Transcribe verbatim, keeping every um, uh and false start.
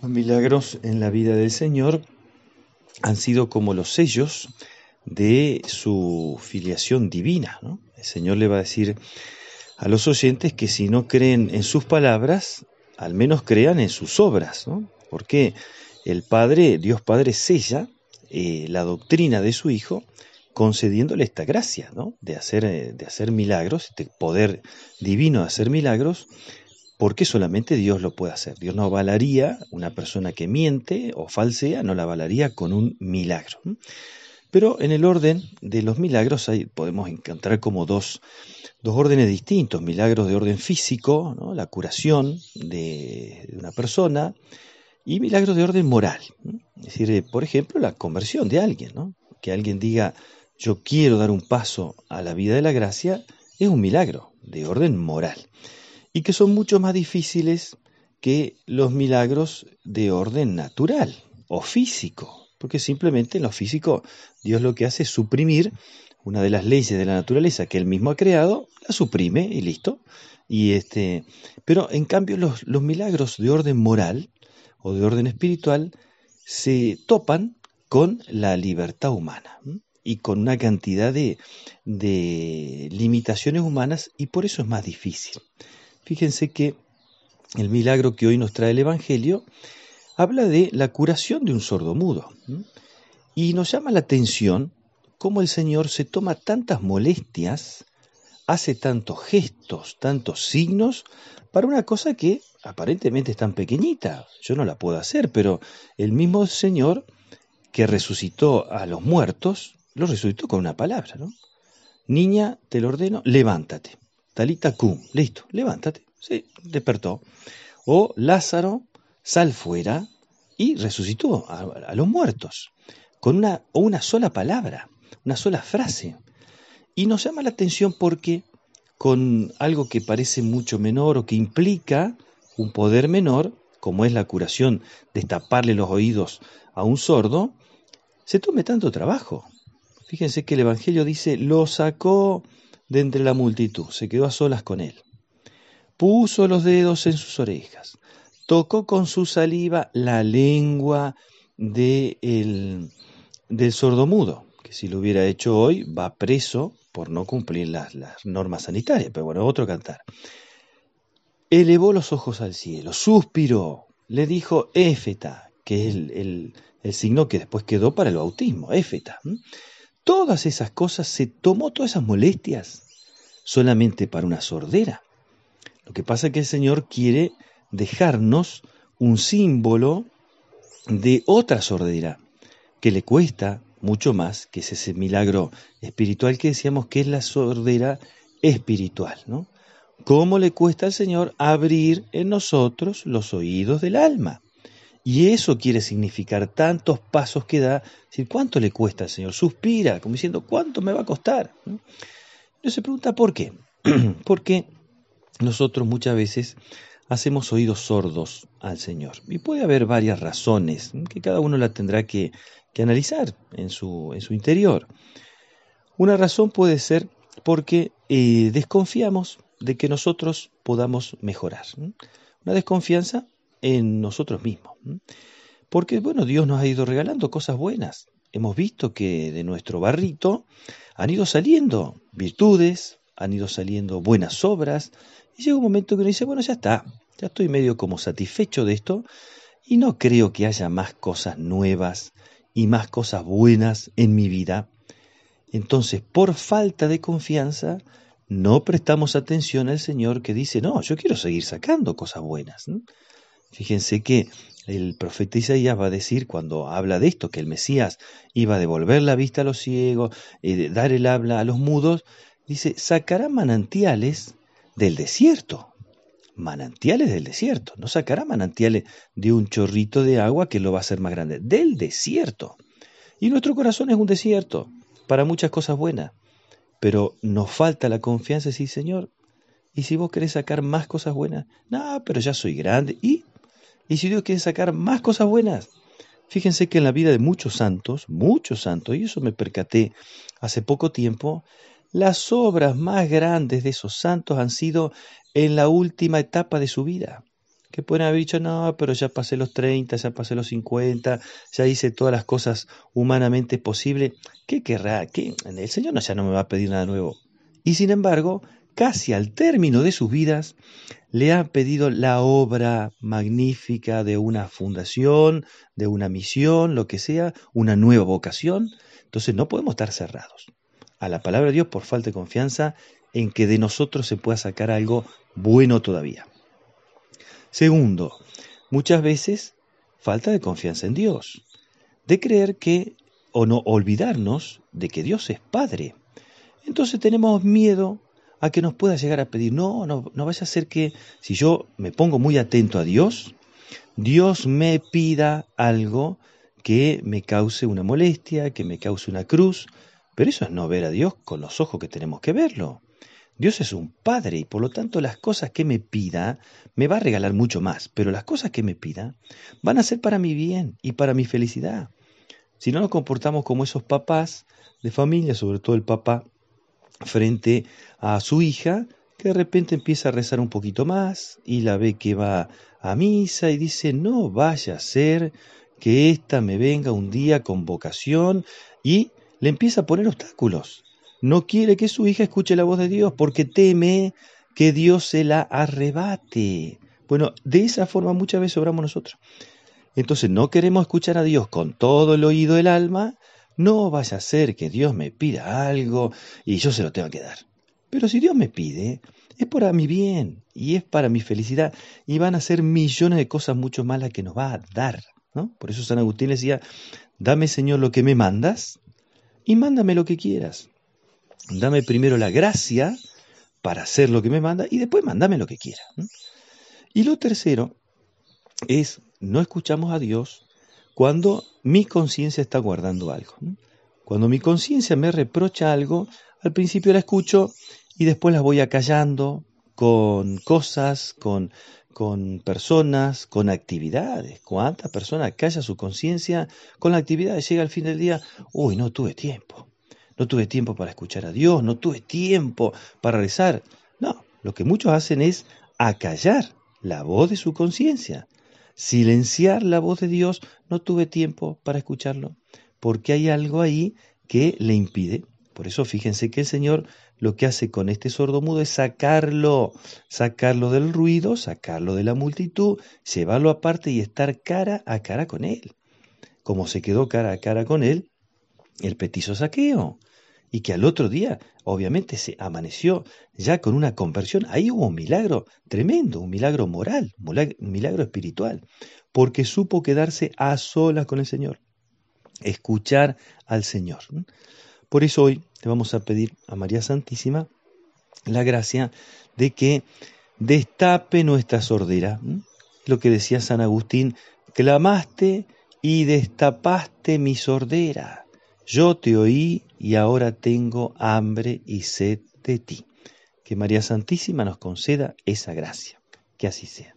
Los milagros en la vida del Señor han sido como los sellos de su filiación divina, ¿no? El Señor le va a decir a los oyentes que si no creen en sus palabras, al menos crean en sus obras, ¿no? Porque el Padre, Dios Padre, sella eh, la doctrina de su Hijo concediéndole esta gracia, ¿no? De hacer, eh, de hacer milagros, este poder divino de hacer milagros, porque solamente Dios lo puede hacer. Dios no avalaría una persona que miente o falsea, no la avalaría con un milagro. Pero en el orden de los milagros hay, podemos encontrar como dos, dos órdenes distintos. Milagros de orden físico, ¿no? La curación de, de una persona, y milagros de orden moral. Es decir, eh, por ejemplo, la conversión de alguien, ¿no? Que alguien diga, yo quiero dar un paso a la vida de la gracia, es un milagro de orden moral. Y que son mucho más difíciles que los milagros de orden natural o físico, porque simplemente en lo físico Dios lo que hace es suprimir una de las leyes de la naturaleza que Él mismo ha creado, la suprime y listo. Y este, pero en cambio los, los milagros de orden moral o de orden espiritual se topan con la libertad humana, ¿m? Y con una cantidad de, de limitaciones humanas, y por eso es más difícil. Fíjense que el milagro que hoy nos trae el Evangelio habla de la curación de un sordomudo. ¿m? Y nos llama la atención cómo el Señor se toma tantas molestias, hace tantos gestos, tantos signos, para una cosa que aparentemente es tan pequeñita. Yo no la puedo hacer, pero el mismo Señor que resucitó a los muertos, los resucitó con una palabra, ¿no? Niña, te lo ordeno, levántate. Talita cum, listo, levántate. Sí, despertó. O Lázaro, sal fuera, y resucitó a, a los muertos, con una, o una sola palabra, una sola frase. Y nos llama la atención porque con algo que parece mucho menor o que implica un poder menor, como es la curación de taparle los oídos a un sordo, se tome tanto trabajo. Fíjense que el Evangelio dice, lo sacó de entre la multitud, se quedó a solas con él. Puso los dedos en sus orejas, tocó con su saliva la lengua de el, del sordomudo, que si lo hubiera hecho hoy va preso por no cumplir las, las normas sanitarias, pero bueno, otro cantar. Elevó los ojos al cielo, suspiró, le dijo éfeta, que es el, el, el signo que después quedó para el bautismo, éfeta. Todas esas cosas, se tomó todas esas molestias solamente para una sordera. Lo que pasa es que el Señor quiere dejarnos un símbolo de otra sordera, que le cuesta mucho más, que es ese milagro espiritual que decíamos que es la sordera espiritual, ¿no? ¿Cómo le cuesta al Señor abrir en nosotros los oídos del alma? Y eso quiere significar tantos pasos que da, decir, ¿cuánto le cuesta al Señor? Suspira, como diciendo, ¿cuánto me va a costar? Entonces se pregunta, ¿por qué? Porque nosotros muchas veces hacemos oídos sordos al Señor. Y puede haber varias razones, que cada uno la tendrá que, que analizar en su, en su interior. Una razón puede ser porque eh, desconfiamos de que nosotros podamos mejorar. Una desconfianza en nosotros mismos. Porque, bueno, Dios nos ha ido regalando cosas buenas. Hemos visto que de nuestro barrito han ido saliendo virtudes, han ido saliendo buenas obras, y llega un momento que uno dice, bueno, ya está, ya estoy medio como satisfecho de esto, y no creo que haya más cosas nuevas y más cosas buenas en mi vida. Entonces, por falta de confianza, no prestamos atención al Señor que dice, no, yo quiero seguir sacando cosas buenas. ¿no? Fíjense que el profeta Isaías va a decir, cuando habla de esto, que el Mesías iba a devolver la vista a los ciegos, eh, dar el habla a los mudos, dice, sacará manantiales del desierto. Manantiales del desierto. No sacará manantiales de un chorrito de agua que lo va a hacer más grande. Del desierto. Y nuestro corazón es un desierto para muchas cosas buenas. Pero nos falta la confianza de decir, Señor, ¿y si vos querés sacar más cosas buenas? No, pero ya soy grande. ¿Y? ¿Y si Dios quiere sacar más cosas buenas? Fíjense que en la vida de muchos santos, muchos santos, y eso me percaté hace poco tiempo, las obras más grandes de esos santos han sido en la última etapa de su vida, que pueden haber dicho, no, pero ya pasé los treinta, ya pasé los cincuenta, ya hice todas las cosas humanamente posibles. ¿Qué querrá? ¿Qué? El Señor no, ya no me va a pedir nada nuevo. Y sin embargo, casi al término de sus vidas, le ha pedido la obra magnífica de una fundación, de una misión, lo que sea, una nueva vocación. Entonces no podemos estar cerrados a la palabra de Dios por falta de confianza en que de nosotros se pueda sacar algo bueno todavía. Segundo, muchas veces falta de confianza en Dios, de creer que, o no olvidarnos de que Dios es Padre. Entonces tenemos miedo a que nos pueda llegar a pedir, no, no, no vaya a ser que si yo me pongo muy atento a Dios, Dios me pida algo que me cause una molestia, que me cause una cruz, pero eso es no ver a Dios con los ojos que tenemos que verlo. Dios es un Padre y por lo tanto las cosas que me pida me va a regalar mucho más, pero las cosas que me pida van a ser para mi bien y para mi felicidad. Si no nos comportamos como esos papás de familia, sobre todo el papá, frente a su hija, que de repente empieza a rezar un poquito más y la ve que va a misa y dice, no vaya a ser que ésta me venga un día con vocación, y le empieza a poner obstáculos. No quiere que su hija escuche la voz de Dios porque teme que Dios se la arrebate. Bueno, de esa forma muchas veces obramos nosotros. Entonces no queremos escuchar a Dios con todo el oído del alma. No vaya a ser que Dios me pida algo y yo se lo tenga que dar. Pero si Dios me pide, es para mi bien y es para mi felicidad, y van a ser millones de cosas mucho más las que nos va a dar, ¿no? Por eso San Agustín decía, dame, Señor, lo que me mandas y mándame lo que quieras. Dame primero la gracia para hacer lo que me manda y después mándame lo que quieras, ¿no? Y lo tercero es, no escuchamos a Dios cuando mi conciencia está guardando algo, ¿no? Cuando mi conciencia me reprocha algo, al principio la escucho y después la voy acallando con cosas, con, con personas, con actividades. ¿Cuántas personas calla su conciencia con la actividad? Llega al fin del día, uy, no tuve tiempo. No tuve tiempo para escuchar a Dios, no tuve tiempo para rezar. No, lo que muchos hacen es acallar la voz de su conciencia, silenciar la voz de Dios. No tuve tiempo para escucharlo, porque hay algo ahí que le impide. Por eso fíjense que el Señor lo que hace con este sordomudo es sacarlo, sacarlo del ruido, sacarlo de la multitud, llevarlo aparte y estar cara a cara con Él, como se quedó cara a cara con Él el petizo Zaqueo, y que al otro día obviamente se amaneció ya con una conversión. Ahí hubo un milagro tremendo, un milagro moral, un milagro espiritual, porque supo quedarse a solas con el Señor, escuchar al Señor. Por eso hoy le vamos a pedir a María Santísima la gracia de que destape nuestra sordera. Lo que decía San Agustín, clamaste y destapaste mi sordera. Yo te oí y ahora tengo hambre y sed de ti. Que María Santísima nos conceda esa gracia. Que así sea.